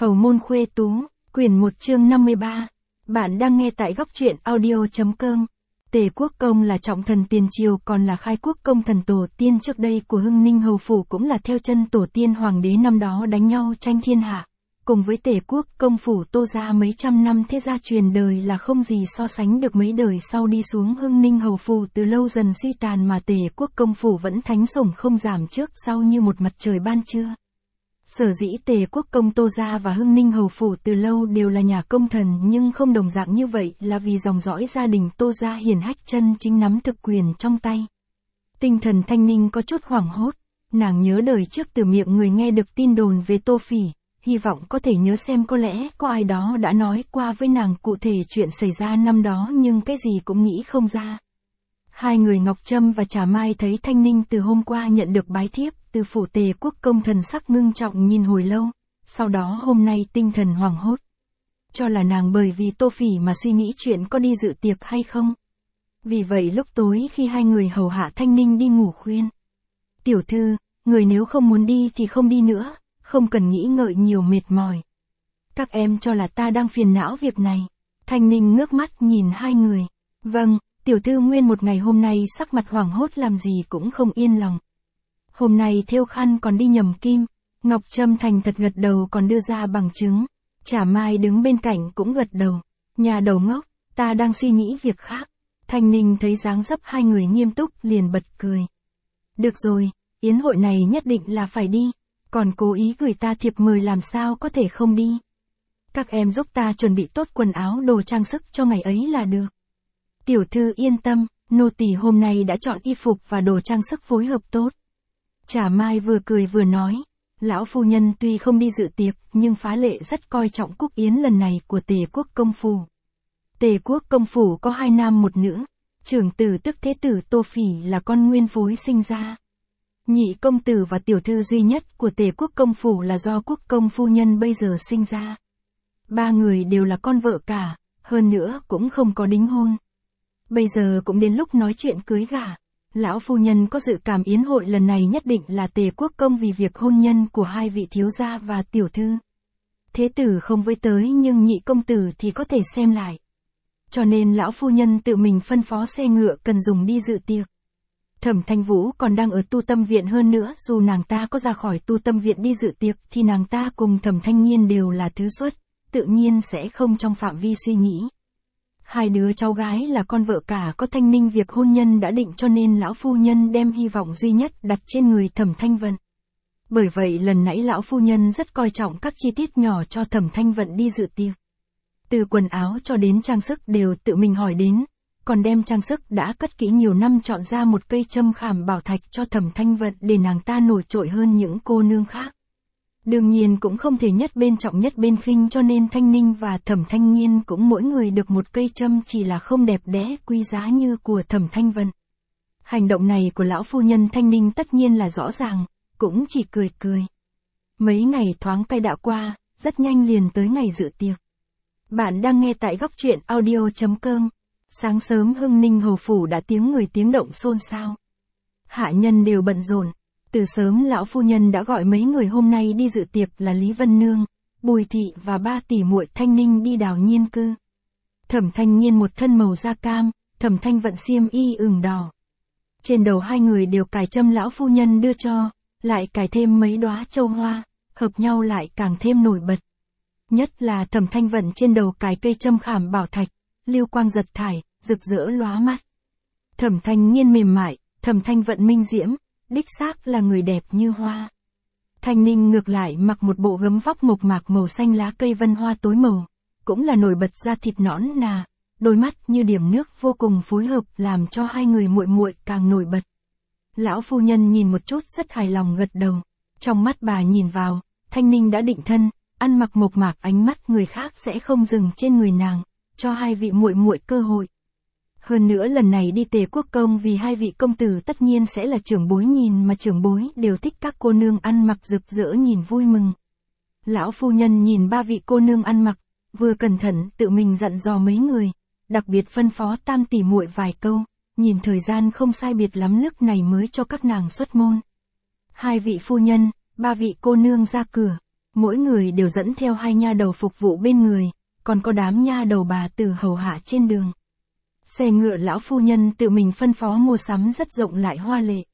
Hầu môn khuê tú, quyển 1 chương 53. Bạn đang nghe tại góc truyện audio.com. Tề Quốc Công là trọng thần tiền triều, còn là Khai Quốc công thần tổ tiên trước đây của Hưng Ninh hầu phủ, cũng là theo chân tổ tiên hoàng đế năm đó đánh nhau tranh thiên hạ. Cùng với Tề Quốc công phủ Tô gia mấy trăm năm thế gia truyền đời là không gì so sánh được, mấy đời sau đi xuống Hưng Ninh hầu phủ từ lâu dần suy tàn, mà Tề Quốc công phủ vẫn thánh sủng không giảm trước sau như một mặt trời ban trưa. Sở dĩ Tề Quốc công Tô gia và Hưng Ninh hầu phủ từ lâu đều là nhà công thần, nhưng không đồng dạng như vậy là vì dòng dõi gia đình Tô gia hiển hách chân chính nắm thực quyền trong tay. Tinh thần Thanh Ninh có chút hoảng hốt, nàng nhớ đời trước từ miệng người nghe được tin đồn về Tô Phỉ, hy vọng có thể nhớ xem có lẽ có ai đó đã nói qua với nàng cụ thể chuyện xảy ra năm đó, nhưng cái gì cũng nghĩ không ra. Hai người Ngọc Trâm và Trà Mai thấy Thanh Ninh từ hôm qua nhận được bái thiếp từ phủ Tề Quốc công, thần sắc ngưng trọng nhìn hồi lâu, sau đó hôm nay tinh thần hoảng hốt. Cho là nàng bởi vì Tô Phỉ mà suy nghĩ chuyện có đi dự tiệc hay không. Vì vậy lúc tối khi hai người hầu hạ Thanh Ninh đi ngủ khuyên: "Tiểu thư, người nếu không muốn đi thì không đi nữa, không cần nghĩ ngợi nhiều mệt mỏi. Các em cho là ta đang phiền não việc này." Thanh Ninh ngước mắt nhìn hai người. "Vâng, tiểu thư." Nguyên một ngày hôm nay sắc mặt hoảng hốt làm gì cũng không yên lòng. "Hôm nay thêu khăn còn đi nhầm kim." Ngọc Trâm thành thật gật đầu còn đưa ra bằng chứng. Trà Mai đứng bên cạnh cũng gật đầu. "Nhà đầu ngốc, ta đang suy nghĩ việc khác." Thanh Ninh thấy dáng dấp hai người nghiêm túc liền bật cười. "Được rồi, yến hội này nhất định là phải đi, còn cố ý gửi ta thiệp mời làm sao có thể không đi. Các em giúp ta chuẩn bị tốt quần áo đồ trang sức cho ngày ấy là được." "Tiểu thư yên tâm, nô tỳ hôm nay đã chọn y phục và đồ trang sức phối hợp tốt." Trà Mai vừa cười vừa nói, "Lão phu nhân tuy không đi dự tiệc, nhưng phá lệ rất coi trọng cúc yến lần này của Tề Quốc công phủ. Tề Quốc công phủ có 2 nam 1 nữ, trưởng tử tức thế tử Tô Phỉ là con nguyên phối sinh ra. Nhị công tử và tiểu thư duy nhất của Tề Quốc công phủ là do quốc công phu nhân bây giờ sinh ra. 3 người đều là con vợ cả, hơn nữa cũng không có đính hôn. Bây giờ cũng đến lúc nói chuyện cưới gả. Lão phu nhân có dự cảm yến hội lần này nhất định là Tề Quốc công vì việc hôn nhân của hai vị thiếu gia và tiểu thư. Thế tử không với tới nhưng nhị công tử thì có thể xem lại. Cho nên lão phu nhân tự mình phân phó xe ngựa cần dùng đi dự tiệc. Thẩm Thanh Vũ còn đang ở tu tâm viện, hơn nữa dù nàng ta có ra khỏi tu tâm viện đi dự tiệc thì nàng ta cùng Thẩm Thanh Nghiên đều là thứ xuất, tự nhiên sẽ không trong phạm vi suy nghĩ. 2 đứa cháu gái là con vợ cả có Thanh Ninh, việc hôn nhân đã định, cho nên lão phu nhân đem hy vọng duy nhất đặt trên người Thẩm Thanh Vận. Bởi vậy lần nãy lão phu nhân rất coi trọng các chi tiết nhỏ cho Thẩm Thanh Vận đi dự tiệc. Từ quần áo cho đến trang sức đều tự mình hỏi đến, còn đem trang sức đã cất kỹ nhiều năm chọn ra một cây châm khảm bảo thạch cho Thẩm Thanh Vận để nàng ta nổi trội hơn những cô nương khác. Đương nhiên cũng không thể nhất bên trọng nhất bên khinh, cho nên Thanh Ninh và Thẩm Thanh Nghiên cũng mỗi người được một cây châm, chỉ là không đẹp đẽ quý giá như của Thẩm Thanh Vận. Hành động này của lão phu nhân Thanh Ninh tất nhiên là rõ ràng, cũng chỉ cười cười. Mấy ngày thoáng cay đã qua, rất nhanh liền tới ngày dự tiệc. Bạn đang nghe tại góc truyện audio.com. Sáng sớm Hưng Ninh hầu phủ đã tiếng người tiếng động xôn xao. Hạ nhân đều bận rộn. Từ sớm lão phu nhân đã gọi mấy người hôm nay đi dự tiệc là Lý Vân Nương, Bùi Thị và 3 tỷ muội Thanh Ninh đi Đào Nhiên cư. Thẩm Thanh Nghiên một thân màu da cam, Thẩm Thanh Vận xiêm y ửng đỏ. Trên đầu hai người đều cài châm lão phu nhân đưa cho, lại cài thêm mấy đóa châu hoa, hợp nhau lại càng thêm nổi bật. Nhất là Thẩm Thanh Vận trên đầu cài cây châm khảm bảo thạch, lưu quang giật thải, rực rỡ lóa mắt. Thẩm Thanh Nghiên mềm mại, Thẩm Thanh Vận minh diễm, đích xác là người đẹp như hoa. Thanh Ninh ngược lại mặc một bộ gấm vóc mộc mạc màu xanh lá cây vân hoa tối màu, cũng là nổi bật da thịt nõn nà, đôi mắt như điểm nước vô cùng phối hợp làm cho hai người muội muội càng nổi bật. Lão phu nhân nhìn một chút rất hài lòng gật đầu. Trong mắt bà nhìn vào, Thanh Ninh đã định thân, ăn mặc mộc mạc, ánh mắt người khác sẽ không dừng trên người nàng, cho hai vị muội muội cơ hội. Hơn nữa lần này đi Tề Quốc công vì hai vị công tử tất nhiên sẽ là trưởng bối, nhìn mà trưởng bối đều thích các cô nương ăn mặc rực rỡ nhìn vui mừng. Lão phu nhân nhìn 3 vị cô nương ăn mặc, vừa cẩn thận tự mình dặn dò mấy người, đặc biệt phân phó Tam tỷ muội vài câu, nhìn thời gian không sai biệt lắm lúc này mới cho các nàng xuất môn. 2 vị phu nhân, 3 vị cô nương ra cửa. Mỗi người đều dẫn theo 2 nha đầu phục vụ bên người, còn có đám nha đầu bà tử hầu hạ trên đường. Xe ngựa lão phu nhân tự mình phân phó mua sắm rất rộng lại hoa lệ.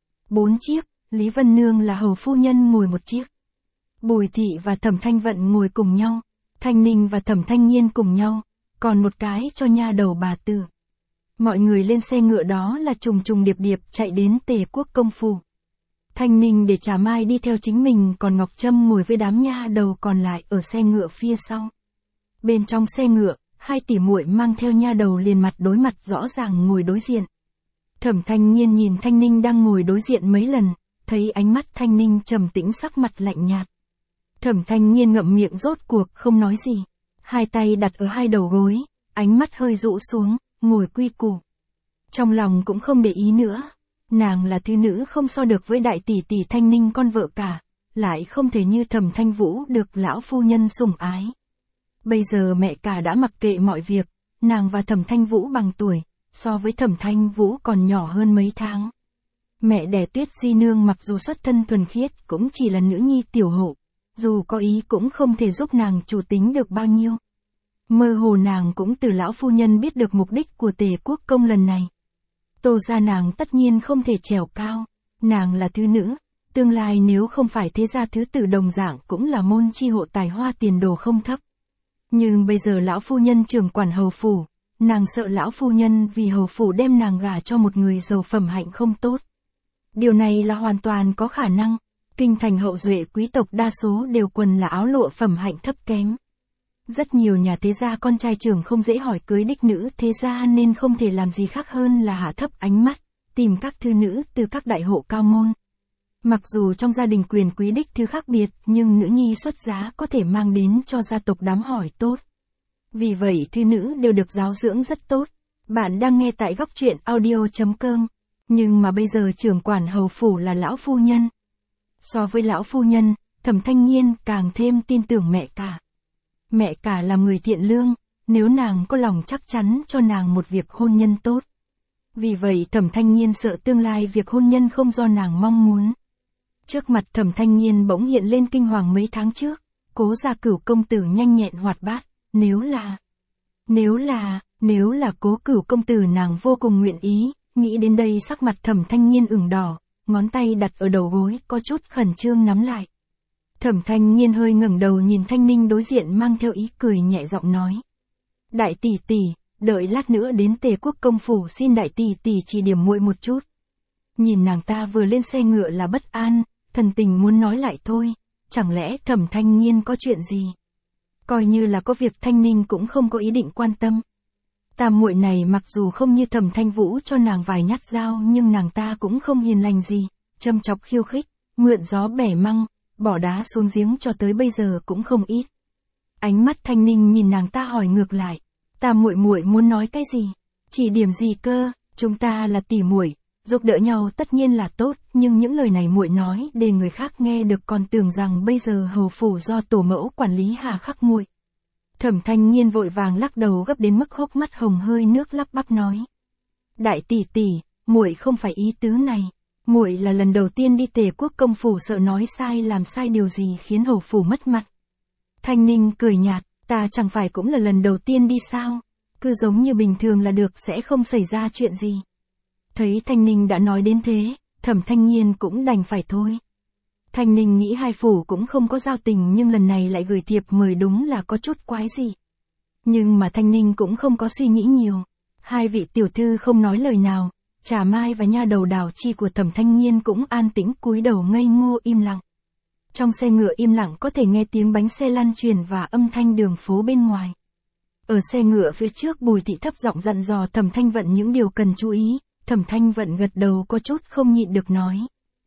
4 chiếc, Lý Vân Nương là hầu phu nhân ngồi một chiếc. Bùi Thị và Thẩm Thanh Vận ngồi cùng nhau, Thanh Ninh và Thẩm Thanh Nhiên cùng nhau, còn một cái cho nha đầu bà tử. Mọi người lên xe ngựa đó là trùng trùng điệp điệp chạy đến Tề Quốc công phủ. Thanh Ninh để Trà Mai đi theo chính mình, còn Ngọc Trâm ngồi với đám nha đầu còn lại ở xe ngựa phía sau. Bên trong xe ngựa, 2 tỷ muội mang theo nha đầu liền mặt đối mặt rõ ràng ngồi đối diện. Thẩm Thanh Nhiên nhìn Thanh Ninh đang ngồi đối diện mấy lần, thấy ánh mắt Thanh Ninh trầm tĩnh sắc mặt lạnh nhạt. Thẩm Thanh Nhiên ngậm miệng rốt cuộc không nói gì, 2 tay đặt ở 2 đầu gối, ánh mắt hơi rũ xuống, ngồi quy củ. Trong lòng cũng không để ý nữa, nàng là thư nữ không so được với đại tỷ tỷ Thanh Ninh con vợ cả, lại không thể như Thẩm Thanh Vũ được lão phu nhân sủng ái. Bây giờ mẹ cả đã mặc kệ mọi việc, nàng và Thẩm Thanh Vũ bằng tuổi, so với Thẩm Thanh Vũ còn nhỏ hơn mấy tháng. Mẹ đẻ Tuyết Di Nương mặc dù xuất thân thuần khiết cũng chỉ là nữ nhi tiểu hộ, dù có ý cũng không thể giúp nàng chủ tính được bao nhiêu. Mơ hồ nàng cũng từ lão phu nhân biết được mục đích của Tề Quốc công lần này. Tô gia nàng tất nhiên không thể trèo cao, nàng là thư nữ, tương lai nếu không phải thế gia thứ tử đồng dạng cũng là môn chi hộ tài hoa tiền đồ không thấp. Nhưng bây giờ lão phu nhân trưởng quản hầu phủ, nàng sợ lão phu nhân vì hầu phủ đem nàng gả cho một người giàu phẩm hạnh không tốt. Điều này là hoàn toàn có khả năng, kinh thành hậu duệ quý tộc đa số đều quần là áo lụa phẩm hạnh thấp kém. Rất nhiều nhà thế gia con trai trưởng không dễ hỏi cưới đích nữ thế gia nên không thể làm gì khác hơn là hạ thấp ánh mắt, tìm các thư nữ từ các đại hộ cao môn. Mặc dù trong gia đình quyền quý đích thư khác biệt nhưng nữ nhi xuất giá có thể mang đến cho gia tộc đám hỏi tốt. Vì vậy thư nữ đều được giáo dưỡng rất tốt. Bạn đang nghe tại góc truyện audio.com. Nhưng mà bây giờ trưởng quản hầu phủ là lão phu nhân. So với lão phu nhân, Thẩm Thanh Nhiên càng thêm tin tưởng mẹ cả. Mẹ cả là người thiện lương, nếu nàng có lòng chắc chắn cho nàng một việc hôn nhân tốt. Vì vậy Thẩm Thanh Nhiên sợ tương lai việc hôn nhân không do nàng mong muốn. Trước mặt Thẩm Thanh Nhiên bỗng hiện lên kinh hoàng mấy tháng trước, Cố Gia Cửu công tử nhanh nhẹn hoạt bát, nếu là Cố Cửu công tử nàng vô cùng nguyện ý, nghĩ đến đây sắc mặt Thẩm Thanh Nhiên ửng đỏ, ngón tay đặt ở đầu gối có chút khẩn trương nắm lại. Thẩm Thanh Nhiên hơi ngẩng đầu nhìn Thanh Ninh đối diện mang theo ý cười nhẹ giọng nói. Đại tỷ tỷ, đợi lát nữa đến Tề Quốc công phủ xin đại tỷ tỷ chỉ điểm muội một chút. Nhìn nàng ta vừa lên xe ngựa là bất an, thần tình muốn nói lại thôi, chẳng lẽ Thẩm Thanh Nhiên có chuyện gì? Coi như là có việc Thanh Ninh cũng không có ý định quan tâm. Tam muội này mặc dù không như Thẩm Thanh Vũ cho nàng vài nhát dao nhưng nàng ta cũng không hiền lành gì, châm chọc khiêu khích, mượn gió bẻ măng, bỏ đá xuống giếng cho tới bây giờ cũng không ít. Ánh mắt Thanh Ninh nhìn nàng ta hỏi ngược lại, Tam muội muội muốn nói cái gì? Chỉ điểm gì cơ? Chúng ta là tỷ muội, giúp đỡ nhau tất nhiên là tốt, nhưng những lời này muội nói để người khác nghe được còn tưởng rằng bây giờ hầu phủ do tổ mẫu quản lý hà khắc muội. Thẩm Thanh Nhiên vội vàng lắc đầu gấp đến mức hốc mắt hồng hơi nước lắp bắp nói. Đại tỷ tỷ, muội không phải ý tứ này, muội là lần đầu tiên đi Tề Quốc công phủ sợ nói sai làm sai điều gì khiến hầu phủ mất mặt. Thanh Ninh cười nhạt, ta chẳng phải cũng là lần đầu tiên đi sao, cứ giống như bình thường là được sẽ không xảy ra chuyện gì. Thấy Thanh Ninh đã nói đến thế, Thẩm Thanh Nhiên cũng đành phải thôi. Thanh Ninh nghĩ hai phủ cũng không có giao tình nhưng lần này lại gửi thiệp mời đúng là có chút quái gì. Nhưng mà Thanh Ninh cũng không có suy nghĩ nhiều. 2 vị tiểu thư không nói lời nào, Trà Mai và nha đầu Đào Chi của Thẩm Thanh Nhiên cũng an tĩnh cúi đầu ngây ngô im lặng. Trong xe ngựa im lặng có thể nghe tiếng bánh xe lăn truyền và âm thanh đường phố bên ngoài. Ở xe ngựa phía trước Bùi Thị thấp giọng dặn dò Thẩm Thanh Vận những điều cần chú ý. Thẩm Thanh Vận gật đầu có chút không nhịn được nói.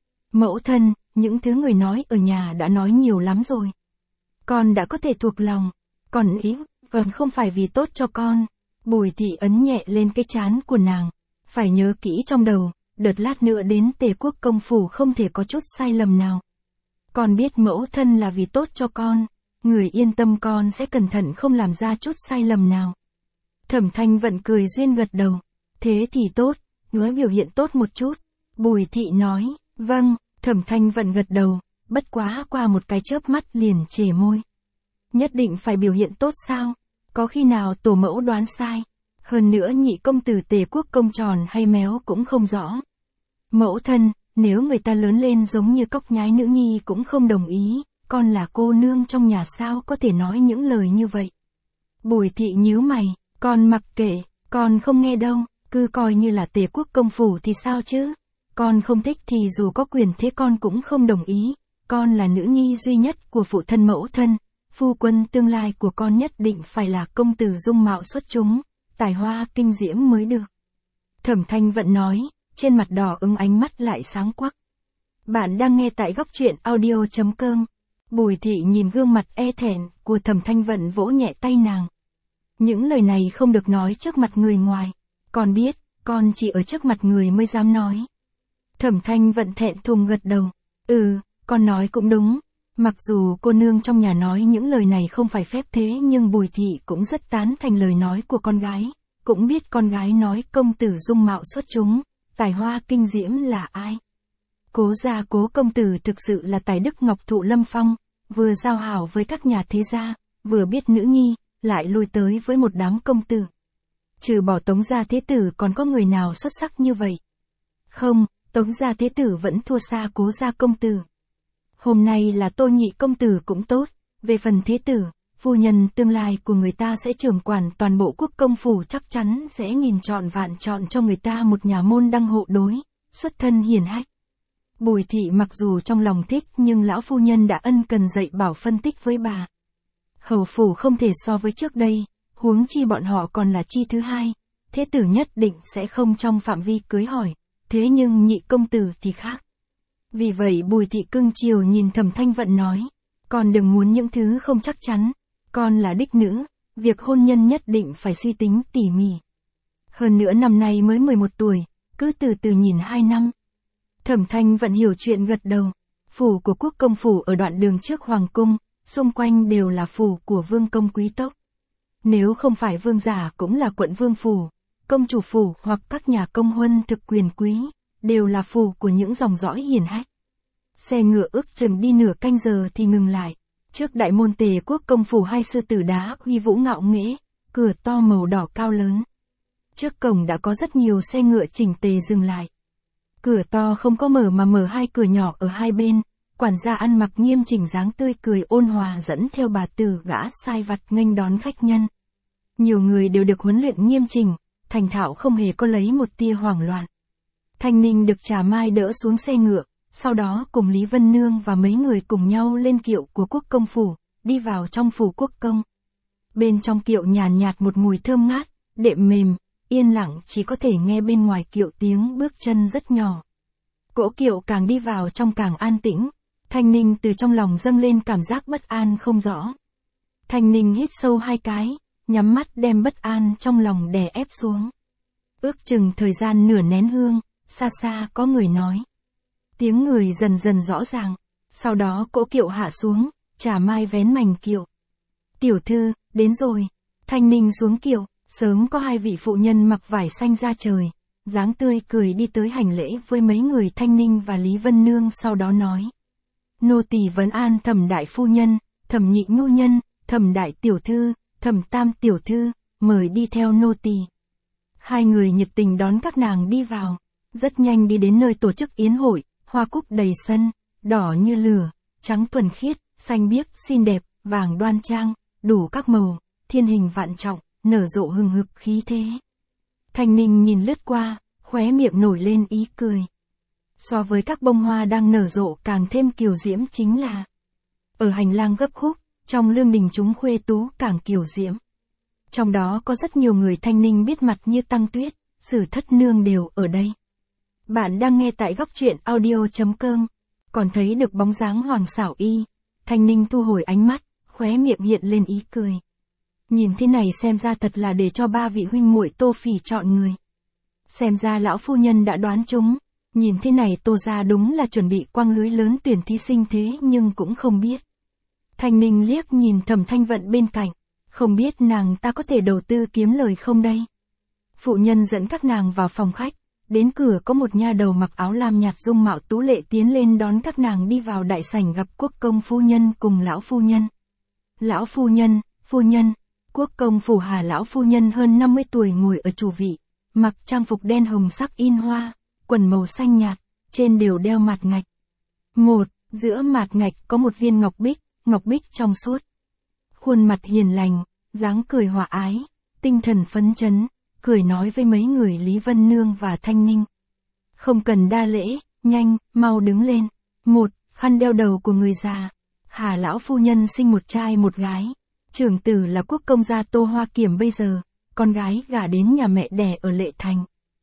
Mẫu thân, những thứ người nói ở nhà đã nói nhiều lắm rồi. Con đã có thể thuộc lòng. Còn ý, vẫn không phải vì tốt cho con. Bùi Thị ấn nhẹ lên cái trán của nàng. Phải nhớ kỹ trong đầu, đợt lát nữa đến Tề Quốc công phủ không thể có chút sai lầm nào. Con biết mẫu thân là vì tốt cho con. Người yên tâm con sẽ cẩn thận không làm ra chút sai lầm nào. Thẩm Thanh Vận cười duyên gật đầu. Thế thì tốt, hứa biểu hiện tốt một chút. Bùi Thị nói, vâng. Thẩm Thanh Vận gật đầu, bất quá qua một cái chớp mắt liền chề môi. Nhất định phải biểu hiện tốt sao? Có khi nào tổ mẫu đoán sai? Hơn nữa nhị công tử Tề Quốc Công tròn hay méo cũng không rõ. Mẫu thân, nếu người ta lớn lên giống như cóc nhái nữ nhi cũng không đồng ý, con là cô nương trong nhà sao có thể nói những lời như vậy. Bùi thị nhíu mày, con mặc kệ, con không nghe đâu, cứ coi như là Tề Quốc Công phủ thì sao chứ. Con không thích thì dù có quyền thế con cũng không đồng ý, con là nữ nhi duy nhất của phụ thân mẫu thân, phu quân tương lai của con nhất định phải là công tử dung mạo xuất chúng, tài hoa kinh diễm mới được. Thẩm Thanh Vận nói, trên mặt đỏ ửng ánh mắt lại sáng quắc. Bạn đang nghe tại góc truyện audio.com. Bùi thị nhìn gương mặt e thẹn của Thẩm Thanh Vận vỗ nhẹ tay nàng. Những lời này không được nói trước mặt người ngoài. Con biết, con chỉ ở trước mặt người mới dám nói. Thẩm Thanh Vận thẹn thùng gật đầu. Con nói cũng đúng. Mặc dù cô nương trong nhà nói những lời này không phải phép thế nhưng Bùi thị cũng rất tán thành lời nói của con gái. Cũng biết con gái nói công tử dung mạo xuất chúng, tài hoa kinh diễm là ai. Cố gia Cố công tử thực sự là tài đức ngọc thụ lâm phong, vừa giao hảo với các nhà thế gia, vừa biết nữ nhi, lại lui tới với một đám công tử. Trừ bỏ Tống gia thế tử còn có người nào xuất sắc như vậy? Không, Tống gia thế tử vẫn thua xa Cố gia công tử. Hôm nay là Tô nhị công tử cũng tốt, về phần thế tử, phu nhân tương lai của người ta sẽ trưởng quản toàn bộ quốc công phủ chắc chắn sẽ nghìn chọn vạn chọn cho người ta một nhà môn đăng hộ đối, xuất thân hiển hách. Bùi thị mặc dù trong lòng thích nhưng lão phu nhân đã ân cần dạy bảo phân tích với bà. Hầu phủ không thể so với trước đây, huống chi bọn họ còn là chi thứ hai, thế tử nhất định sẽ không trong phạm vi cưới hỏi, thế nhưng nhị công tử thì khác. Vì vậy Bùi thị cưng chiều nhìn Thẩm Thanh Vận nói, con đừng muốn những thứ không chắc chắn, con là đích nữ, việc hôn nhân nhất định phải suy tính tỉ mỉ. Hơn nữa năm nay mới 11 tuổi, cứ từ từ nhìn 2 năm. Thẩm Thanh Vận hiểu chuyện gật đầu, phủ của quốc công phủ ở đoạn đường trước hoàng cung, xung quanh đều là phủ của vương công quý tộc. Nếu không phải vương giả cũng là quận vương phủ, công chủ phủ hoặc các nhà công huân thực quyền quý, đều là phủ của những dòng dõi hiển hách. Xe ngựa ước chừng đi nửa canh giờ thì ngừng lại. Trước đại môn Tề Quốc công phủ hai sư tử đá huy vũ ngạo nghễ, cửa to màu đỏ cao lớn. Trước cổng đã có rất nhiều xe ngựa chỉnh tề dừng lại. Cửa to không có mở mà mở hai cửa nhỏ ở hai bên, quản gia ăn mặc nghiêm chỉnh dáng tươi cười ôn hòa dẫn theo bà tử gã sai vặt nghênh đón khách nhân. Nhiều người đều được huấn luyện nghiêm chỉnh, thành thạo không hề có lấy một tia hoảng loạn. Thanh Ninh được Trà Mai đỡ xuống xe ngựa, sau đó cùng Lý Vân Nương và mấy người cùng nhau lên kiệu của quốc công phủ, đi vào trong phủ quốc công. Bên trong kiệu nhàn nhạt một mùi thơm ngát, đệm mềm, yên lặng chỉ có thể nghe bên ngoài kiệu tiếng bước chân rất nhỏ. Cỗ kiệu càng đi vào trong càng an tĩnh, Thanh Ninh từ trong lòng dâng lên cảm giác bất an không rõ. Thanh Ninh hít sâu 2 cái, nhắm mắt đem bất an trong lòng đè ép xuống. Ước chừng thời gian nửa nén hương, xa xa có người nói. Tiếng người dần dần rõ ràng, sau đó cỗ kiệu hạ xuống, Trà Mai vén mành kiệu. Tiểu thư, đến rồi. Thanh Ninh xuống kiệu, sớm có 2 vị phụ nhân mặc vải xanh ra trời, dáng tươi cười đi tới hành lễ với mấy người Thanh Ninh và Lý Vân Nương sau đó nói. Nô tỳ vấn an Thẩm đại phu nhân, Thẩm nhị nhu nhân, Thẩm đại tiểu thư, Thẩm tam tiểu thư, mời đi theo nô tỳ. 2 người nhiệt tình đón các nàng đi vào, rất nhanh đi đến nơi tổ chức yến hội, hoa cúc đầy sân, đỏ như lửa, trắng thuần khiết, xanh biếc xinh đẹp, vàng đoan trang, đủ các màu, thiên hình vạn trọng, nở rộ hừng hực khí thế. Thanh Ninh nhìn lướt qua, khóe miệng nổi lên ý cười. So với các bông hoa đang nở rộ càng thêm kiều diễm chính là ở hành lang gấp khúc, trong lương đình chúng khuê tú càng kiều diễm. Trong đó có rất nhiều người Thanh Ninh biết mặt như Tăng Tuyết, Sử Thất Nương đều ở đây. Bạn đang nghe tại góc truyện audio.com, còn thấy được bóng dáng Hoàng Xảo Y. Thanh Ninh thu hồi ánh mắt, khóe miệng hiện lên ý cười. Nhìn thế này xem ra thật là để cho 3 vị huynh muội Tô Phỉ chọn người. Xem ra lão phu nhân đã đoán trúng, nhìn thế này Tô gia đúng là chuẩn bị quăng lưới lớn tuyển thí sinh thế nhưng cũng không biết. Thanh Ninh liếc nhìn Thẩm Thanh Vận bên cạnh, không biết nàng ta có thể đầu tư kiếm lời không đây. Phụ nhân dẫn các nàng vào phòng khách, Đến cửa có một nha đầu mặc áo lam nhạt dung mạo tú lệ tiến lên đón các nàng đi vào đại sảnh gặp quốc công phu nhân cùng lão phu nhân. Lão phu nhân, quốc công phủ Hà lão phu nhân hơn 50 tuổi ngồi ở chủ vị, mặc trang phục đen hồng sắc in hoa, quần màu xanh nhạt, trên đều đeo mạt ngạch. Giữa mạt ngạch có một viên ngọc bích trong suốt. Khuôn mặt hiền lành, dáng cười hòa ái, tinh thần phấn chấn, cười nói với mấy người Lý Vân Nương và Thanh Ninh. Không cần đa lễ, nhanh, mau đứng lên. Khăn đeo đầu của người già. Hà lão phu nhân sinh một trai một gái. Trưởng tử là quốc công gia Tô Hoa Kiểm bây giờ, con gái gả đến nhà mẹ đẻ ở Lệ Thành.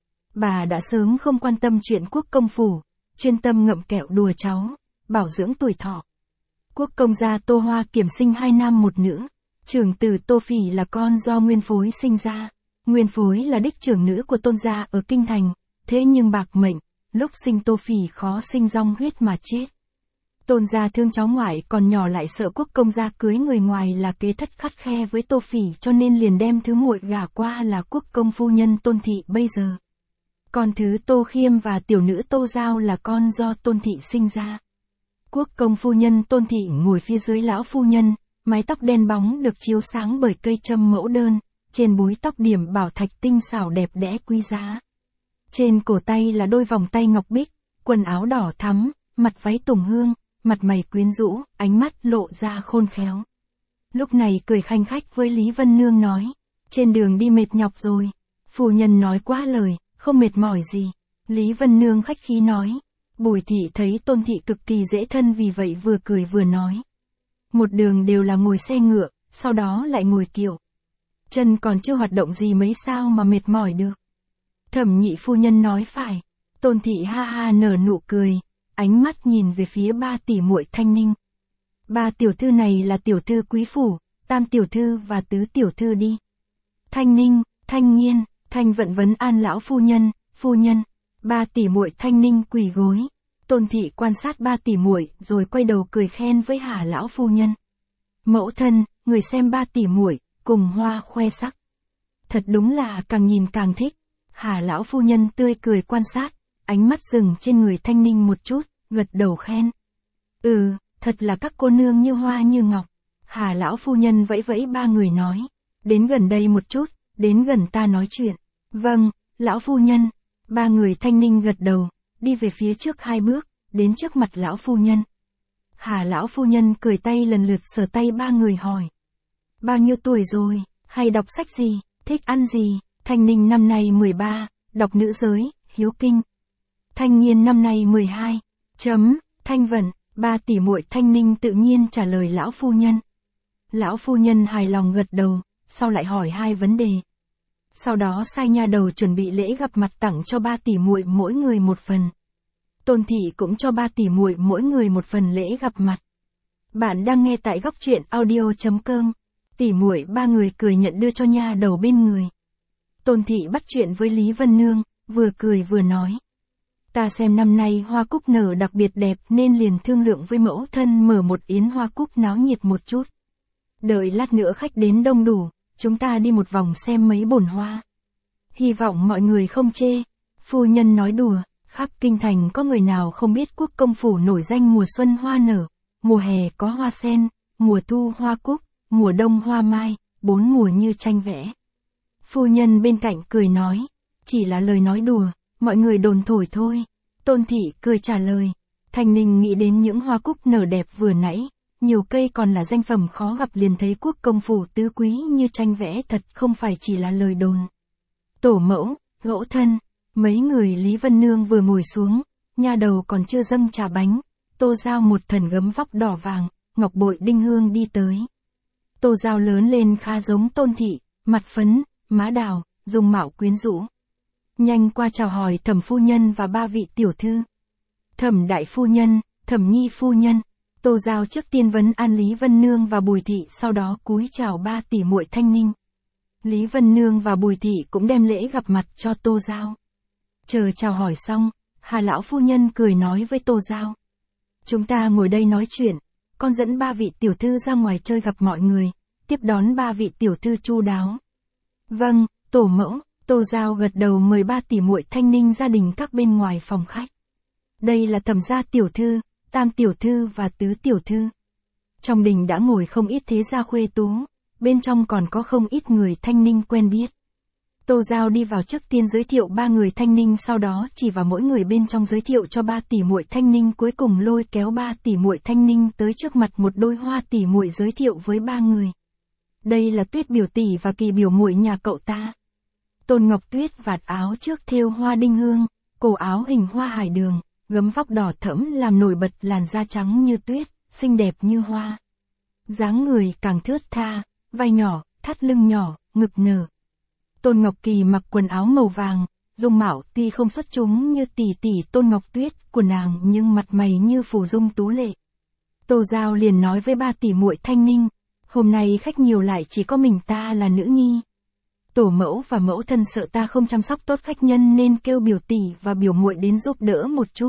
Bà đã sớm không quan tâm chuyện quốc công phủ, chuyên tâm ngậm kẹo đùa cháu, bảo dưỡng tuổi thọ. Quốc công gia Tô Hoa Kiểm sinh 2 nam một nữ. Trưởng tử Tô Phỉ là con do Nguyên Phối sinh ra. Nguyên Phối là đích trưởng nữ của Tôn gia ở Kinh Thành, thế nhưng bạc mệnh, lúc sinh Tô Phỉ khó sinh rong huyết mà chết. Tôn gia thương cháu ngoại còn nhỏ lại sợ quốc công gia cưới người ngoài là kế thất khắt khe với Tô Phỉ cho nên liền đem thứ muội gả qua là quốc công phu nhân Tôn Thị bây giờ. Còn thứ Tô Khiêm và tiểu nữ Tô Giao là con do Tôn Thị sinh ra. Quốc công phu nhân Tôn Thị ngồi phía dưới lão phu nhân, mái tóc đen bóng được chiếu sáng bởi cây châm mẫu đơn, trên búi tóc điểm bảo thạch tinh xảo đẹp đẽ quý giá. Trên cổ tay là đôi vòng tay ngọc bích, quần áo đỏ thắm, mặt váy tùng hương, mặt mày quyến rũ, ánh mắt lộ ra khôn khéo. Lúc này cười khanh khách với Lý Vân Nương nói, trên đường đi mệt nhọc rồi. Phu nhân nói quá lời, không mệt mỏi gì. Lý Vân Nương khách khí nói. Bùi thị thấy Tôn Thị cực kỳ dễ thân vì vậy vừa cười vừa nói. Một đường đều là ngồi xe ngựa, sau đó lại ngồi kiệu. Chân còn chưa hoạt động gì mấy sao mà mệt mỏi được. Thẩm nhị phu nhân nói phải. Tôn Thị ha ha nở nụ cười, ánh mắt nhìn về phía 3 tỷ muội Thanh Ninh. 3 tiểu thư này là tiểu thư quý phủ, Tam tiểu thư và Tứ tiểu thư đi. Thanh Ninh, Thanh Nghiên, Thanh Vận vấn an lão phu nhân. 3 tỷ muội Thanh Ninh quỳ gối. Tôn Thị quan sát 3 tỷ muội rồi quay đầu cười khen với Hà lão phu nhân. Mẫu thân, người xem 3 tỷ muội cùng hoa khoe sắc. Thật đúng là càng nhìn càng thích. Hà lão phu nhân tươi cười quan sát, ánh mắt dừng trên người Thanh Ninh một chút, gật đầu khen. Thật là các cô nương như hoa như ngọc. Hà lão phu nhân vẫy vẫy 3 người nói. Đến gần đây một chút, đến gần ta nói chuyện. Vâng, lão phu nhân. 3 người Thanh Ninh gật đầu, đi về phía trước 2 bước, đến trước mặt lão phu nhân. Hà lão phu nhân cười tay lần lượt sờ tay 3 người hỏi. Bao nhiêu tuổi rồi, hay đọc sách gì, thích ăn gì? Thanh Ninh năm nay 13, đọc nữ giới, hiếu kinh. Thanh Nghiên năm nay 12. Thanh Vận, 3 tỷ muội Thanh Ninh tự nhiên trả lời lão phu nhân. Lão phu nhân hài lòng gật đầu, sau lại hỏi 2 vấn đề. Sau đó sai nha đầu chuẩn bị lễ gặp mặt tặng cho 3 tỷ muội mỗi người một phần. Tôn Thị cũng cho 3 tỷ muội mỗi người một phần lễ gặp mặt. Bạn đang nghe tại góc truyện audio.com. Tỷ muội 3 người cười nhận đưa cho nha đầu bên người. Tôn Thị bắt chuyện với Lý Vân Nương, vừa cười vừa nói. Ta xem năm nay hoa cúc nở đặc biệt đẹp nên liền thương lượng với mẫu thân mở một yến hoa cúc náo nhiệt một chút. Đợi lát nữa khách đến đông đủ, chúng ta đi một vòng xem mấy bồn hoa. Hy vọng mọi người không chê. Phu nhân nói đùa, khắp kinh thành có người nào không biết quốc công phủ nổi danh mùa xuân hoa nở, mùa hè có hoa sen, mùa thu hoa cúc, mùa đông hoa mai, 4 mùa như tranh vẽ. Phu nhân bên cạnh cười nói, chỉ là lời nói đùa, mọi người đồn thổi thôi. Tôn Thị cười trả lời, Thanh Ninh nghĩ đến những hoa cúc nở đẹp vừa nãy, nhiều cây còn là danh phẩm khó gặp liền thấy quốc công phủ tứ quý như tranh vẽ thật không phải chỉ là lời đồn. Tổ mẫu, gỗ thân, mấy người Lý Vân Nương vừa ngồi xuống, nha đầu còn chưa dâng trà bánh, Tô Giao một thần gấm vóc đỏ vàng, ngọc bội đinh hương đi tới. Tô Giao lớn lên khá giống Tôn Thị, mặt phấn, má đào, dung mạo quyến rũ. Nhanh qua chào hỏi Thẩm phu nhân và 3 vị tiểu thư. Thẩm đại phu nhân, Thẩm nhi phu nhân. Tô Giao trước tiên vấn an Lý Vân Nương và Bùi Thị, sau đó cúi chào 3 tỷ muội Thanh Ninh. Lý Vân Nương và Bùi Thị cũng đem lễ gặp mặt cho Tô Giao. Chờ chào hỏi xong, Hà lão phu nhân cười nói với Tô Giao. Chúng ta ngồi đây nói chuyện, con dẫn 3 vị tiểu thư ra ngoài chơi gặp mọi người, tiếp đón 3 vị tiểu thư chu đáo. Vâng, tổ mẫu, Tô Giao gật đầu mời ba tỷ muội Thanh Ninh gia đình các bên ngoài phòng khách. Đây là Thẩm gia tiểu thư, Tam tiểu thư và Tứ tiểu thư. Trong đình đã ngồi không ít thế gia khuê tú, bên trong còn có không ít người Thanh Ninh quen biết. Tô Giao đi vào trước tiên giới thiệu ba người Thanh Ninh, sau đó chỉ vào mỗi người bên trong giới thiệu cho ba tỷ muội Thanh Ninh, cuối cùng lôi kéo ba tỷ muội Thanh Ninh tới trước mặt một đôi Hoa tỷ muội giới thiệu với ba người. Đây là Tuyết biểu tỷ và Kỳ biểu muội nhà cậu ta. Tôn Ngọc Tuyết vạt áo trước thêu hoa đinh hương, cổ áo hình hoa hải đường, gấm vóc đỏ thẫm làm nổi bật làn da trắng như tuyết, xinh đẹp như hoa. Dáng người càng thướt tha, vai nhỏ, thắt lưng nhỏ, ngực nở. Tôn Ngọc Kỳ mặc quần áo màu vàng, dung mạo tuy không xuất chúng như tỷ tỷ Tôn Ngọc Tuyết của nàng nhưng mặt mày như phù dung tú lệ. Tô Giao liền nói với ba tỷ muội Thanh Ninh, hôm nay khách nhiều lại chỉ có mình ta là nữ nhi. Tổ mẫu và mẫu thân sợ ta không chăm sóc tốt khách nhân nên kêu biểu tỷ và biểu muội đến giúp đỡ một chút.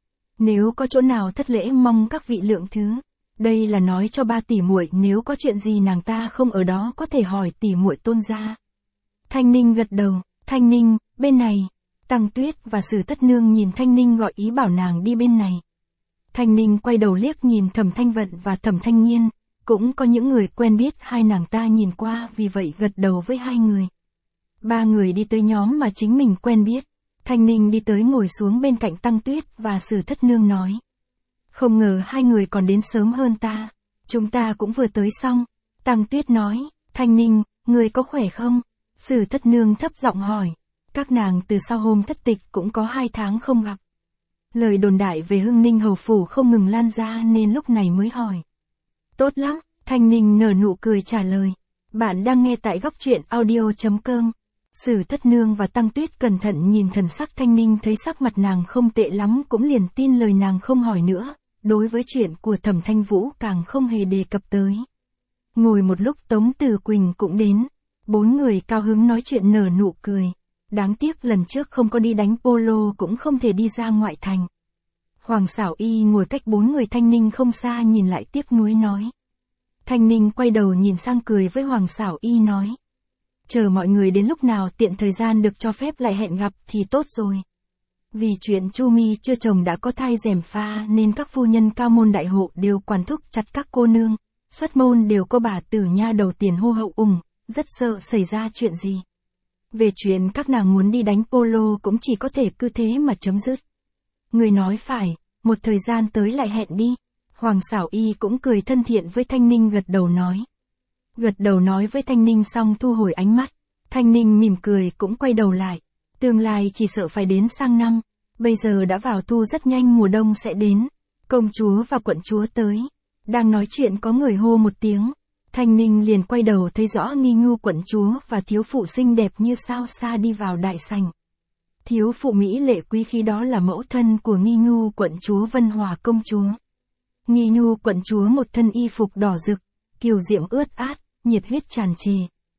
Nếu có chỗ nào thất lễ mong các vị lượng thứ. Đây là nói cho ba tỷ muội nếu có chuyện gì nàng ta không ở đó có thể hỏi tỷ muội Tôn gia. Thanh Ninh gật đầu, Thanh Ninh, bên này. Tăng Tuyết và Sử Tất Nương nhìn Thanh Ninh gọi ý bảo nàng đi bên này. Thanh Ninh quay đầu liếc nhìn Thẩm Thanh Vận và Thẩm Thanh Nhiên, cũng có những người quen biết hai nàng ta nhìn qua vì vậy gật đầu với hai người. Ba người đi tới nhóm mà chính mình quen biết. Thanh Ninh đi tới ngồi xuống bên cạnh Tăng Tuyết và Sử Thất Nương nói. Không ngờ hai người còn đến sớm hơn ta. Chúng ta cũng vừa tới xong. Tăng Tuyết nói, Thanh Ninh, người có khỏe không? Sử Thất Nương thấp giọng hỏi. Các nàng từ sau hôm thất tịch cũng có 2 tháng không gặp. Lời đồn đại về Hưng Ninh hầu phủ không ngừng lan ra nên lúc này mới hỏi. Tốt lắm, Thanh Ninh nở nụ cười trả lời. Bạn đang nghe tại góc truyện audio.com. Sử Thất Nương và Tăng Tuyết cẩn thận nhìn thần sắc Thanh Ninh thấy sắc mặt nàng không tệ lắm cũng liền tin lời nàng không hỏi nữa, đối với chuyện của Thẩm Thanh Vũ càng không hề đề cập tới. Ngồi một lúc Tống Từ Quỳnh cũng đến, 4 người cao hứng nói chuyện nở nụ cười. Đáng tiếc lần trước không có đi đánh polo cũng không thể đi ra ngoại thành. Hoàng Xảo Y ngồi cách 4 người Thanh Ninh không xa nhìn lại tiếc nuối nói. Thanh Ninh quay đầu nhìn sang cười với Hoàng Xảo Y nói. Chờ mọi người đến lúc nào tiện thời gian được cho phép lại hẹn gặp thì tốt rồi. Vì chuyện Chu Mi chưa chồng đã có thai gièm pha nên các phu nhân cao môn đại hộ đều quản thúc chặt các cô nương, xuất môn đều có bà tử nha đầu tiền hô hậu ủng, rất sợ xảy ra chuyện gì. Về chuyện các nàng muốn đi đánh polo cũng chỉ có thể cứ thế mà chấm dứt. Người nói phải, một thời gian tới lại hẹn đi. Hoàng Xảo Y cũng cười thân thiện với Thanh Ninh gật đầu nói. Gật đầu nói với Thanh Ninh xong thu hồi ánh mắt. Thanh Ninh mỉm cười cũng quay đầu lại. Tương lai chỉ sợ phải đến sang năm. Bây giờ đã vào thu rất nhanh mùa đông sẽ đến. Công chúa và quận chúa tới. Đang nói chuyện có người hô một tiếng. Thanh Ninh liền quay đầu thấy rõ Nghi Nhu quận chúa và thiếu phụ xinh đẹp như sao xa đi vào đại sảnh. Thiếu phụ mỹ lệ quý khí đó là mẫu thân của Nghi Nhu quận chúa Vân Hòa công chúa. Nghi Nhu quận chúa một thân y phục đỏ rực, kiều diễm ướt át, nhiệt huyết tràn trề.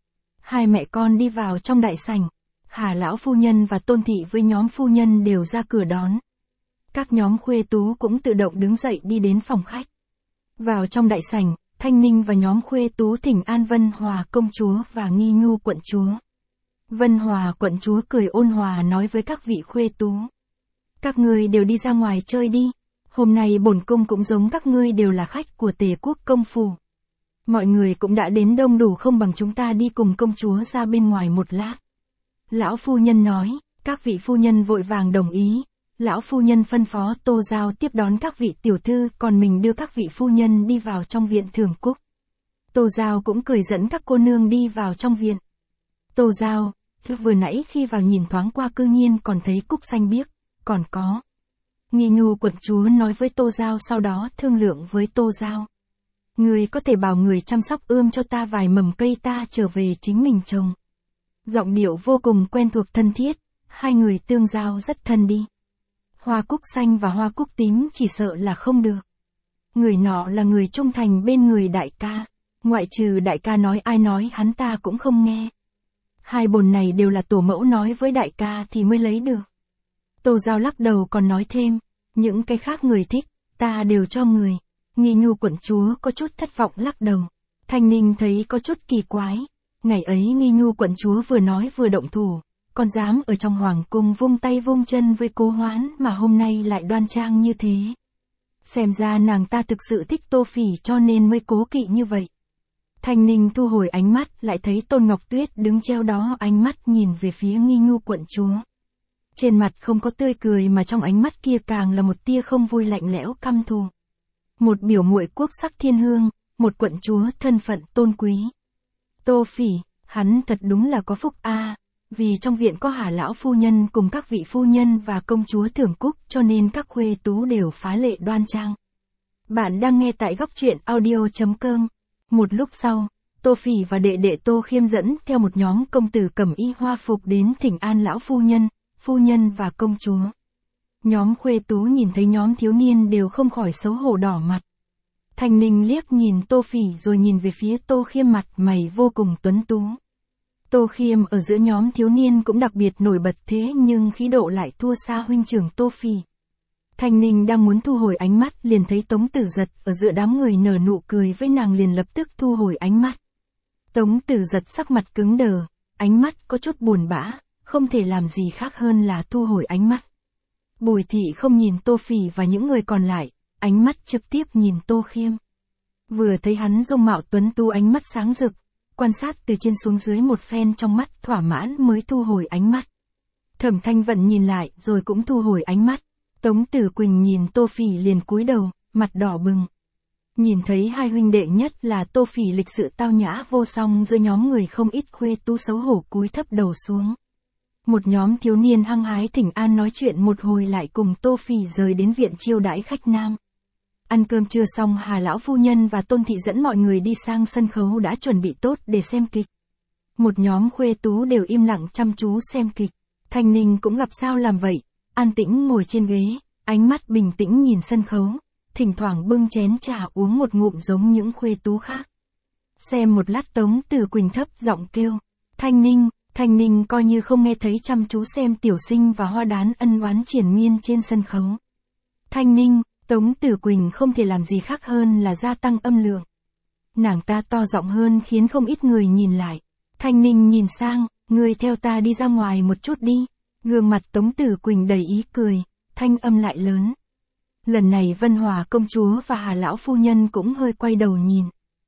Hai mẹ con đi vào trong đại sảnh, Hà lão phu nhân và Tôn thị với nhóm phu nhân đều ra cửa đón. Các nhóm khuê tú cũng tự động đứng dậy đi đến phòng khách. Vào trong đại sảnh, Thanh Ninh và nhóm khuê tú thỉnh an Vân Hòa công chúa và Nghi Nhu quận chúa. Vân Hòa quận chúa cười ôn hòa nói với các vị khuê tú. Các ngươi đều đi ra ngoài chơi đi. Hôm nay bổn cung cũng giống các ngươi đều là khách của Tề quốc công phủ. Mọi người cũng đã đến đông đủ không bằng chúng ta đi cùng công chúa ra bên ngoài một lát. Lão phu nhân nói, các vị phu nhân vội vàng đồng ý. Lão phu nhân phân phó Tô Giao tiếp đón các vị tiểu thư còn mình đưa các vị phu nhân đi vào trong viện thưởng cúc. Tô Giao cũng cười dẫn các cô nương đi vào trong viện. Tô Giao, vừa nãy khi vào nhìn thoáng qua cư nhiên còn thấy cúc xanh biếc, còn có. Nghi Nhu quận chúa nói với Tô Giao sau đó thương lượng với Tô Giao. Người có thể bảo người chăm sóc ươm cho ta vài mầm cây ta trở về chính mình trồng. Giọng điệu vô cùng quen thuộc thân thiết, hai người tương giao rất thân đi. Hoa cúc xanh và hoa cúc tím chỉ sợ là không được. Người nọ là người trung thành bên người đại ca, ngoại trừ đại ca nói ai nói hắn ta cũng không nghe. Hai bồn này đều là tổ mẫu nói với đại ca thì mới lấy được. Tô Giao lắc đầu còn nói thêm, những cái khác người thích, ta đều cho người. Nghi Nhu quận chúa có chút thất vọng lắc đầu. Thanh Ninh thấy có chút kỳ quái. Ngày ấy Nghi Nhu quận chúa vừa nói vừa động thủ. còn dám ở trong hoàng cung vung tay vung chân với Cố Hoán mà hôm nay lại đoan trang như thế. Xem ra nàng ta thực sự thích Tô Phỉ cho nên mới cố kỵ như vậy. Thanh Ninh thu hồi ánh mắt lại thấy Tôn Ngọc Tuyết đứng treo đó, ánh mắt nhìn về phía Nghi Nhu quận chúa. Trên mặt không có tươi cười mà trong ánh mắt kia càng là một tia không vui, lạnh lẽo căm thù. Một biểu muội quốc sắc thiên hương, một quận chúa thân phận tôn quý. Tô Phỉ, hắn thật đúng là có phúc a, vì trong viện có Hà lão phu nhân cùng các vị phu nhân và công chúa thưởng cúc cho nên các khuê tú đều phá lệ đoan trang. Bạn đang nghe tại góc truyện audio.com. Một lúc sau, Tô Phỉ và đệ đệ Tô Khiêm dẫn theo một nhóm công tử cẩm y hoa phục đến thỉnh an lão phu nhân và công chúa. Nhóm khuê tú nhìn thấy nhóm thiếu niên đều không khỏi xấu hổ đỏ mặt. Thanh Ninh liếc nhìn Tô Phỉ rồi nhìn về phía Tô Khiêm, mặt mày vô cùng tuấn tú. Tô Khiêm ở giữa nhóm thiếu niên cũng đặc biệt nổi bật, thế nhưng khí độ lại thua xa huynh trưởng Tô Phỉ. Thanh Ninh đang muốn thu hồi ánh mắt liền thấy Tống Tử Giật ở giữa đám người nở nụ cười với nàng, liền lập tức thu hồi ánh mắt. Tống Tử Giật sắc mặt cứng đờ, ánh mắt có chút buồn bã, không thể làm gì khác hơn là thu hồi ánh mắt. Bùi Thị không nhìn Tô Phỉ và những người còn lại, ánh mắt trực tiếp nhìn Tô Khiêm. Vừa thấy hắn dung mạo tuấn tú, ánh mắt sáng rực, quan sát từ trên xuống dưới một phen trong mắt thỏa mãn mới thu hồi ánh mắt. Thẩm Thanh Vận nhìn lại rồi cũng thu hồi ánh mắt. Tống Tử Quỳnh nhìn Tô Phỉ liền cúi đầu, mặt đỏ bừng. Nhìn thấy hai huynh đệ, nhất là Tô Phỉ lịch sự tao nhã vô song, giữa nhóm người không ít khuê tú xấu hổ cúi thấp đầu xuống. Một nhóm thiếu niên hăng hái thỉnh an nói chuyện một hồi lại cùng Tô Phỉ rời đến viện chiêu đãi khách nam. Ăn cơm trưa xong, Hà lão phu nhân và Tôn Thị dẫn mọi người đi sang sân khấu đã chuẩn bị tốt để xem kịch. Một nhóm khuê tú đều im lặng chăm chú xem kịch. Thanh Ninh cũng gặp sao làm vậy, an tĩnh ngồi trên ghế, ánh mắt bình tĩnh nhìn sân khấu, thỉnh thoảng bưng chén trà uống một ngụm giống những khuê tú khác. Xem một lát, Tống Tử Quỳnh thấp giọng kêu, Thanh Ninh coi như không nghe thấy, chăm chú xem Tiểu Sinh và Hoa Đán ân oán triển miên trên sân khấu. Thanh Ninh, Tống Tử Quỳnh không thể làm gì khác hơn là gia tăng âm lượng. Nàng ta to giọng hơn khiến không ít người nhìn lại. Thanh Ninh nhìn sang, ngươi theo ta đi ra ngoài một chút đi. Gương mặt Tống Tử Quỳnh đầy ý cười, thanh âm lại lớn. Lần này Vân Hòa công chúa và Hà lão phu nhân cũng hơi quay đầu nhìn.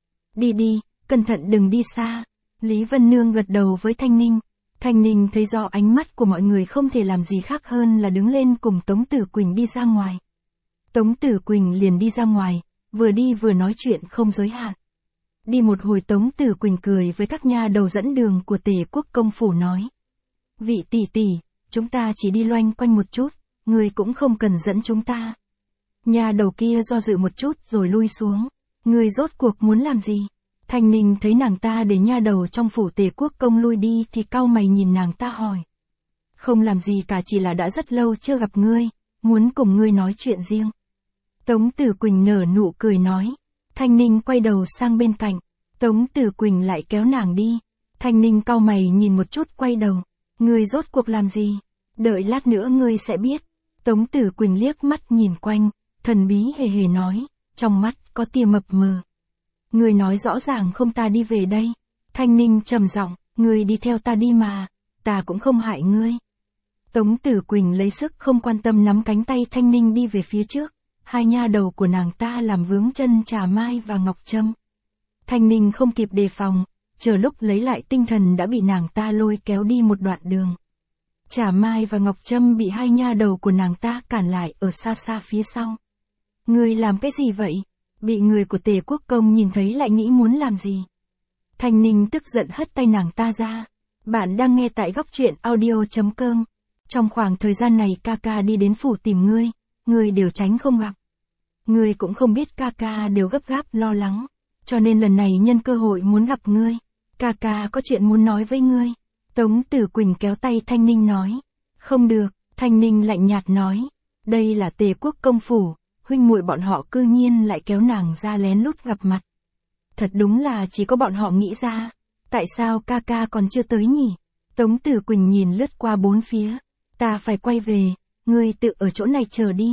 Đi, cẩn thận đừng đi xa. Lý Vân Nương gật đầu với Thanh Ninh. Thanh Ninh thấy rõ ánh mắt của mọi người không thể làm gì khác hơn là đứng lên cùng Tống Tử Quỳnh đi ra ngoài. Tống Tử Quỳnh liền đi ra ngoài, vừa đi vừa nói chuyện không giới hạn. Đi một hồi, Tống Tử Quỳnh cười với các nha đầu dẫn đường của Tề Quốc công phủ nói. Vị tỷ tỷ, chúng ta chỉ đi loanh quanh một chút, người cũng không cần dẫn chúng ta. Nha đầu kia do dự một chút rồi lui xuống. Người rốt cuộc muốn làm gì? Thanh Ninh thấy nàng ta để nha đầu trong phủ Tề Quốc công lui đi thì cau mày nhìn nàng ta hỏi. Không làm gì cả, chỉ là đã rất lâu chưa gặp ngươi, muốn cùng ngươi nói chuyện riêng. Tống Tử Quỳnh nở nụ cười nói. Thanh Ninh quay đầu sang bên cạnh, Tống Tử Quỳnh lại kéo nàng đi. Thanh Ninh cau mày nhìn một chút quay đầu. Ngươi rốt cuộc làm gì? Đợi lát nữa ngươi sẽ biết. Tống Tử Quỳnh liếc mắt nhìn quanh, thần bí hề hề nói, trong mắt có tia mập mờ. Ngươi nói rõ ràng không, ta đi về đây. Thanh Ninh trầm giọng, ngươi đi theo ta đi mà, ta cũng không hại ngươi. Tống Tử Quỳnh lấy sức không quan tâm nắm cánh tay Thanh Ninh đi về phía trước. Hai nha đầu của nàng ta làm vướng chân Trà Mai và Ngọc Trâm. Thanh Ninh không kịp đề phòng, chờ lúc lấy lại tinh thần đã bị nàng ta lôi kéo đi một đoạn đường. Trà Mai và Ngọc Trâm bị hai nha đầu của nàng ta cản lại ở xa xa phía sau. Ngươi làm cái gì vậy? Bị người của Tề Quốc công nhìn thấy lại nghĩ muốn làm gì? Thanh Ninh tức giận hất tay nàng ta ra. Bạn đang nghe tại góc truyện audio.com. Trong khoảng thời gian này ca ca đi đến phủ tìm ngươi đều tránh không gặp. Ngươi cũng không biết ca ca đều gấp gáp lo lắng, cho nên lần này nhân cơ hội muốn gặp ngươi. Ca ca có chuyện muốn nói với ngươi. Tống Tử Quỳnh kéo tay Thanh Ninh nói. Không được, Thanh Ninh lạnh nhạt nói. Đây là Tề Quốc công phủ, huynh muội bọn họ cư nhiên lại kéo nàng ra lén lút gặp mặt. Thật đúng là chỉ có bọn họ nghĩ ra. Tại sao ca ca còn chưa tới nhỉ? Tống Tử Quỳnh nhìn lướt qua bốn phía. Ta phải quay về, ngươi tự ở chỗ này chờ đi.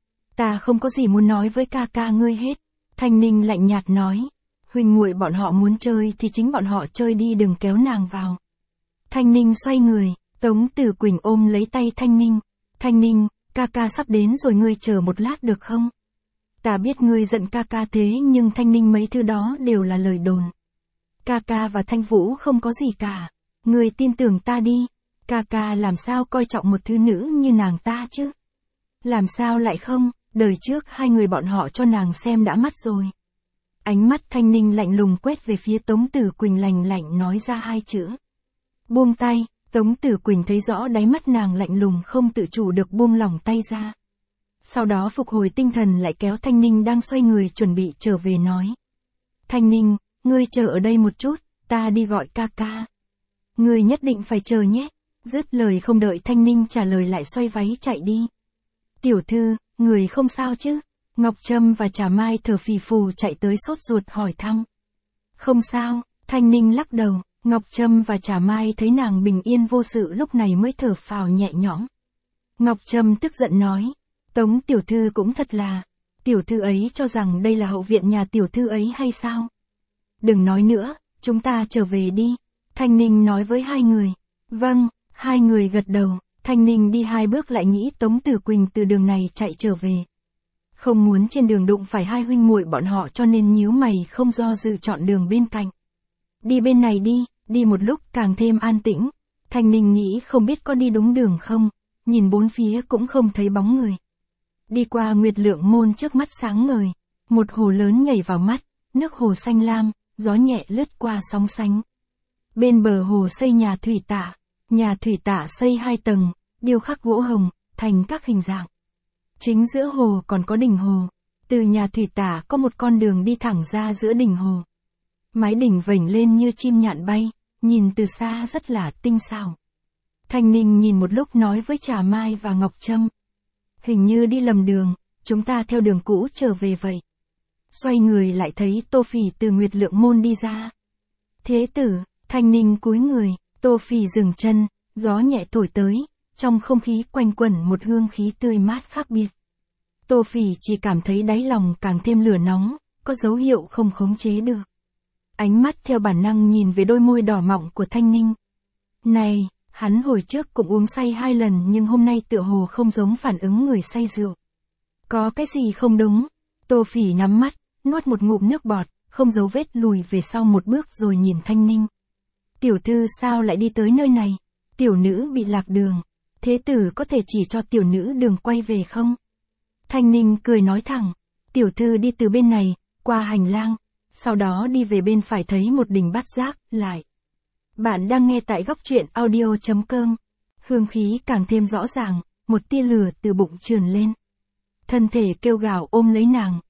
Ta không có gì muốn nói với ca ca ngươi hết. Thanh Ninh lạnh nhạt nói. Huynh muội bọn họ muốn chơi thì chính bọn họ chơi đi, đừng kéo nàng vào. Thanh Ninh xoay người, Tống Tử Quỳnh ôm lấy tay Thanh Ninh. Thanh Ninh, ca ca sắp đến rồi, ngươi chờ một lát được không? Ta biết ngươi giận ca ca thế nhưng Thanh Ninh, mấy thứ đó đều là lời đồn. Ca ca và Thanh Vũ không có gì cả. Ngươi tin tưởng ta đi. Ca ca làm sao coi trọng một thứ nữ như nàng ta chứ? Làm sao lại không, đời trước hai người bọn họ cho nàng xem đã mắt rồi. Ánh mắt Thanh Ninh lạnh lùng quét về phía Tống Tử Quỳnh, lạnh lạnh nói ra hai chữ. Buông tay. Tống Tử Quỳnh thấy rõ đáy mắt nàng lạnh lùng, không tự chủ được buông lỏng tay ra. Sau đó phục hồi tinh thần lại kéo Thanh Ninh đang xoay người chuẩn bị trở về nói. Thanh Ninh, ngươi chờ ở đây một chút, ta đi gọi ca ca. Ngươi nhất định phải chờ nhé. Dứt lời không đợi Thanh Ninh trả lời lại xoay váy chạy đi. Tiểu thư, người không sao chứ? Ngọc Trâm và Trà Mai thở phì phù chạy tới sốt ruột hỏi thăm. Không sao, Thanh Ninh lắc đầu. Ngọc Trâm và Trà Mai thấy nàng bình yên vô sự lúc này mới thở phào nhẹ nhõm. Ngọc Trâm tức giận nói. Tống tiểu thư cũng thật là. Tiểu thư ấy cho rằng đây là hậu viện nhà tiểu thư ấy hay sao? Đừng nói nữa, chúng ta trở về đi. Thanh Ninh nói với hai người. Vâng, hai người gật đầu. Thanh Ninh đi hai bước lại nghĩ Tống Tử Quỳnh từ đường này chạy trở về. Không muốn trên đường đụng phải hai huynh muội bọn họ cho nên nhíu mày không do dự chọn đường bên cạnh. Đi bên này đi. Đi một lúc càng thêm an tĩnh. Thanh Ninh nghĩ không biết có đi đúng đường không, nhìn bốn phía cũng không thấy bóng người. Đi qua Nguyệt Lượng Môn, trước mắt sáng ngời, một hồ lớn nhảy vào mắt, nước hồ xanh lam, gió nhẹ lướt qua sóng sánh. Bên bờ hồ xây nhà thủy tạ xây 2 tầng, điêu khắc gỗ hồng, thành các hình dạng. Chính giữa hồ còn có đỉnh hồ, từ nhà thủy tạ có một con đường đi thẳng ra giữa đỉnh hồ. Mái đỉnh vểnh lên như chim nhạn bay, nhìn từ xa rất là tinh xảo. Thanh Ninh nhìn một lúc nói với Trà Mai và Ngọc Trâm. Hình như đi lầm đường, chúng ta theo đường cũ trở về vậy. Xoay người lại thấy Tô Phỉ từ Nguyệt Lượng Môn đi ra. Thế tử, Thanh Ninh cúi người, Tô Phỉ dừng chân, gió nhẹ thổi tới, trong không khí quanh quẩn một hương khí tươi mát khác biệt. Tô Phỉ chỉ cảm thấy đáy lòng càng thêm lửa nóng, có dấu hiệu không khống chế được. Ánh mắt theo bản năng nhìn về đôi môi đỏ mọng của Thanh Ninh. Này, hắn hồi trước cũng uống say 2 lần nhưng hôm nay tựa hồ không giống phản ứng người say rượu. Có cái gì không đúng? Tô Phỉ nhắm mắt, nuốt một ngụm nước bọt, không giấu vết lùi về sau một bước rồi nhìn Thanh Ninh. Tiểu thư sao lại đi tới nơi này? Tiểu nữ bị lạc đường. Thế tử có thể chỉ cho tiểu nữ đường quay về không? Thanh Ninh cười nói thẳng. Tiểu thư đi từ bên này, qua hành lang. Sau đó đi về bên phải thấy một đỉnh Bát Giác, lại. Bạn đang nghe tại góc truyện audio.com. Hương khí càng thêm rõ ràng, một tia lửa từ bụng trườn lên. Thân thể kêu gào ôm lấy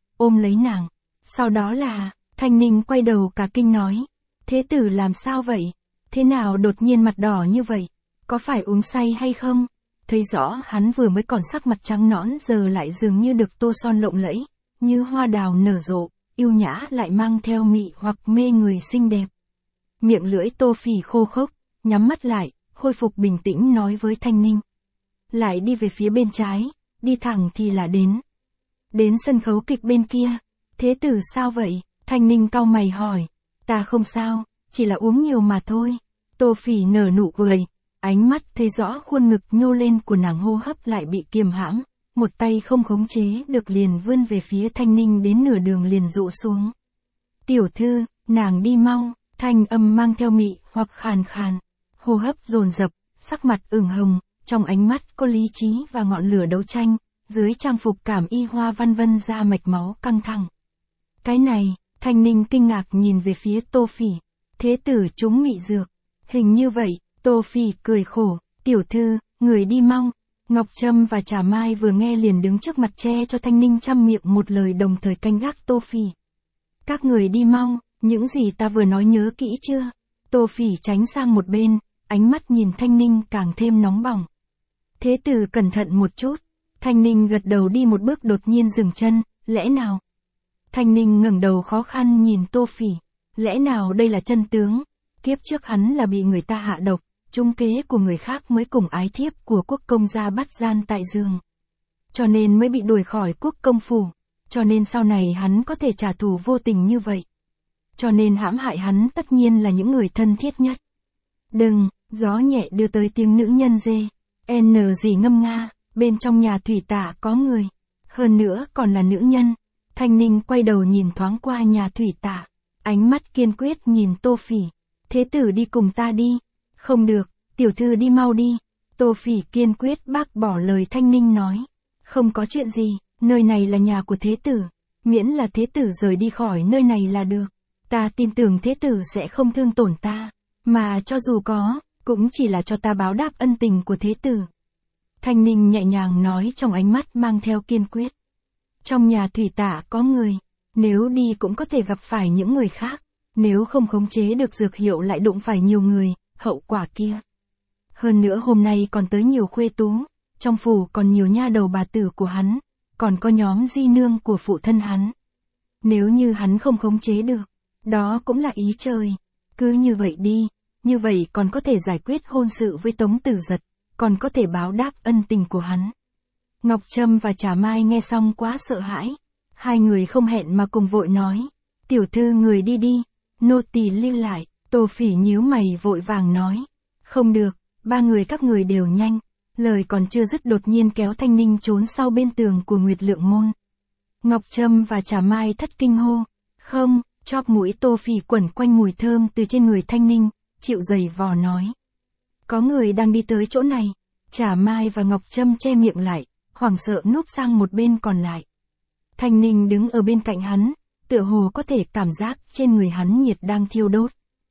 nàng. Sau đó là, Thanh Ninh quay đầu cả kinh nói. Thế tử làm sao vậy? Thế nào đột nhiên mặt đỏ như vậy? Có phải uống say hay không? Thấy rõ hắn vừa mới còn sắc mặt trắng nõn giờ lại dường như được tô son lộng lẫy, như hoa đào nở rộ. Yêu nhã lại mang theo mị hoặc mê người xinh đẹp. Miệng lưỡi Tô Phỉ khô khốc, nhắm mắt lại, khôi phục bình tĩnh nói với Thanh Ninh. Lại đi về phía bên trái, đi thẳng thì là đến. Đến sân khấu kịch bên kia. Thế tử sao vậy? Thanh Ninh cau mày hỏi. Ta không sao, chỉ là uống nhiều mà thôi. Tô Phỉ nở nụ cười, ánh mắt thấy rõ khuôn ngực nhô lên của nàng, hô hấp lại bị kiềm hãm. Một tay không khống chế được liền vươn về phía Thanh Ninh, đến nửa đường liền dụ xuống. Tiểu thư, nàng đi mau, thanh âm mang theo mị hoặc khàn khàn, hô hấp dồn dập, sắc mặt ửng hồng, trong ánh mắt có lý trí và ngọn lửa đấu tranh, dưới trang phục cảm y hoa văn vân ra mạch máu căng thẳng. Cái này, Thanh Ninh kinh ngạc nhìn về phía Tô Phỉ. Thế tử chúng mị dược. Hình như vậy, Tô Phỉ cười khổ. Tiểu thư, người đi mau. Ngọc Trâm và Trà Mai vừa nghe liền đứng trước mặt che cho Thanh Ninh trăm miệng một lời, đồng thời canh gác Tô Phỉ. Các người đi mau, những gì ta vừa nói nhớ kỹ chưa? Tô Phỉ tránh sang một bên, ánh mắt nhìn Thanh Ninh càng thêm nóng bỏng. Thế tử cẩn thận một chút. Thanh Ninh gật đầu đi một bước đột nhiên dừng chân, lẽ nào? Thanh Ninh ngẩng đầu khó khăn nhìn Tô Phỉ. Lẽ nào đây là chân tướng? Kiếp trước hắn là bị người ta hạ độc, trung kế của người khác mới cùng ái thiếp của quốc công gia bắt gian tại giường. Cho nên mới bị đuổi khỏi quốc công phủ. Cho nên sau này hắn có thể trả thù vô tình như vậy. Cho nên hãm hại hắn tất nhiên là những người thân thiết nhất. Gió nhẹ đưa tới tiếng nữ nhân dê. N gì ngâm nga, bên trong nhà thủy tạ có người. Hơn nữa còn là nữ nhân. Thanh Ninh quay đầu nhìn thoáng qua nhà thủy tạ. Ánh mắt kiên quyết nhìn Tô Phỉ. Thế tử đi cùng ta đi. Không được, tiểu thư đi mau đi. Tô Phỉ kiên quyết bác bỏ lời Thanh Ninh nói. Không có chuyện gì, nơi này là nhà của thế tử. Miễn là thế tử rời đi khỏi nơi này là được. Ta tin tưởng thế tử sẽ không thương tổn ta. Mà cho dù có, cũng chỉ là cho ta báo đáp ân tình của thế tử. Thanh Ninh nhẹ nhàng nói trong ánh mắt mang theo kiên quyết. Trong nhà thủy tạ có người. Nếu đi cũng có thể gặp phải những người khác. Nếu không khống chế được dược hiệu lại đụng phải nhiều người, hậu quả kia. Hơn nữa hôm nay còn tới nhiều khuê tú. Trong phủ còn nhiều nha đầu bà tử của hắn. Còn có nhóm di nương của phụ thân hắn. Nếu như hắn không khống chế được, đó cũng là ý trời. Cứ như vậy đi, như vậy còn có thể giải quyết hôn sự với Tống Tử Giật, còn có thể báo đáp ân tình của hắn. Ngọc Trâm và Trà Mai nghe xong quá sợ hãi. Hai người không hẹn mà cùng vội nói. Tiểu thư người đi đi, nô tỳ lưu lại. Tô Phỉ nhíu mày vội vàng nói. Không được, ba người các người đều nhanh. Lời còn chưa dứt đột nhiên kéo Thanh Ninh trốn sau bên tường của Nguyệt Lượng Môn. Ngọc Trâm và Trà Mai thất kinh hô. Không, chóp mũi Tô Phỉ quẩn quanh mùi thơm từ trên người Thanh Ninh, chịu giày vò nói. Có người đang đi tới chỗ này. Trà Mai và Ngọc Trâm che miệng lại, hoảng sợ núp sang một bên còn lại. Thanh Ninh đứng ở bên cạnh hắn, tựa hồ có thể cảm giác trên người hắn nhiệt đang thiêu đốt.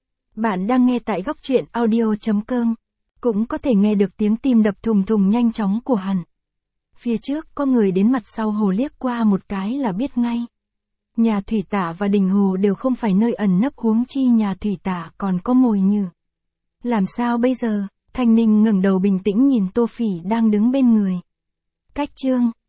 Bạn đang nghe tại góc truyện audio.com. Cũng có thể nghe được tiếng tim đập thùng thùng nhanh chóng của hắn. Phía trước có người đến mặt sau hồ liếc qua một cái là biết ngay. Nhà thủy tạ và đình hồ đều không phải nơi ẩn nấp, huống chi nhà thủy tạ còn có mồi nhử. Làm sao bây giờ? Thanh Ninh ngẩng đầu bình tĩnh nhìn Tô Phỉ đang đứng bên người. Cách chương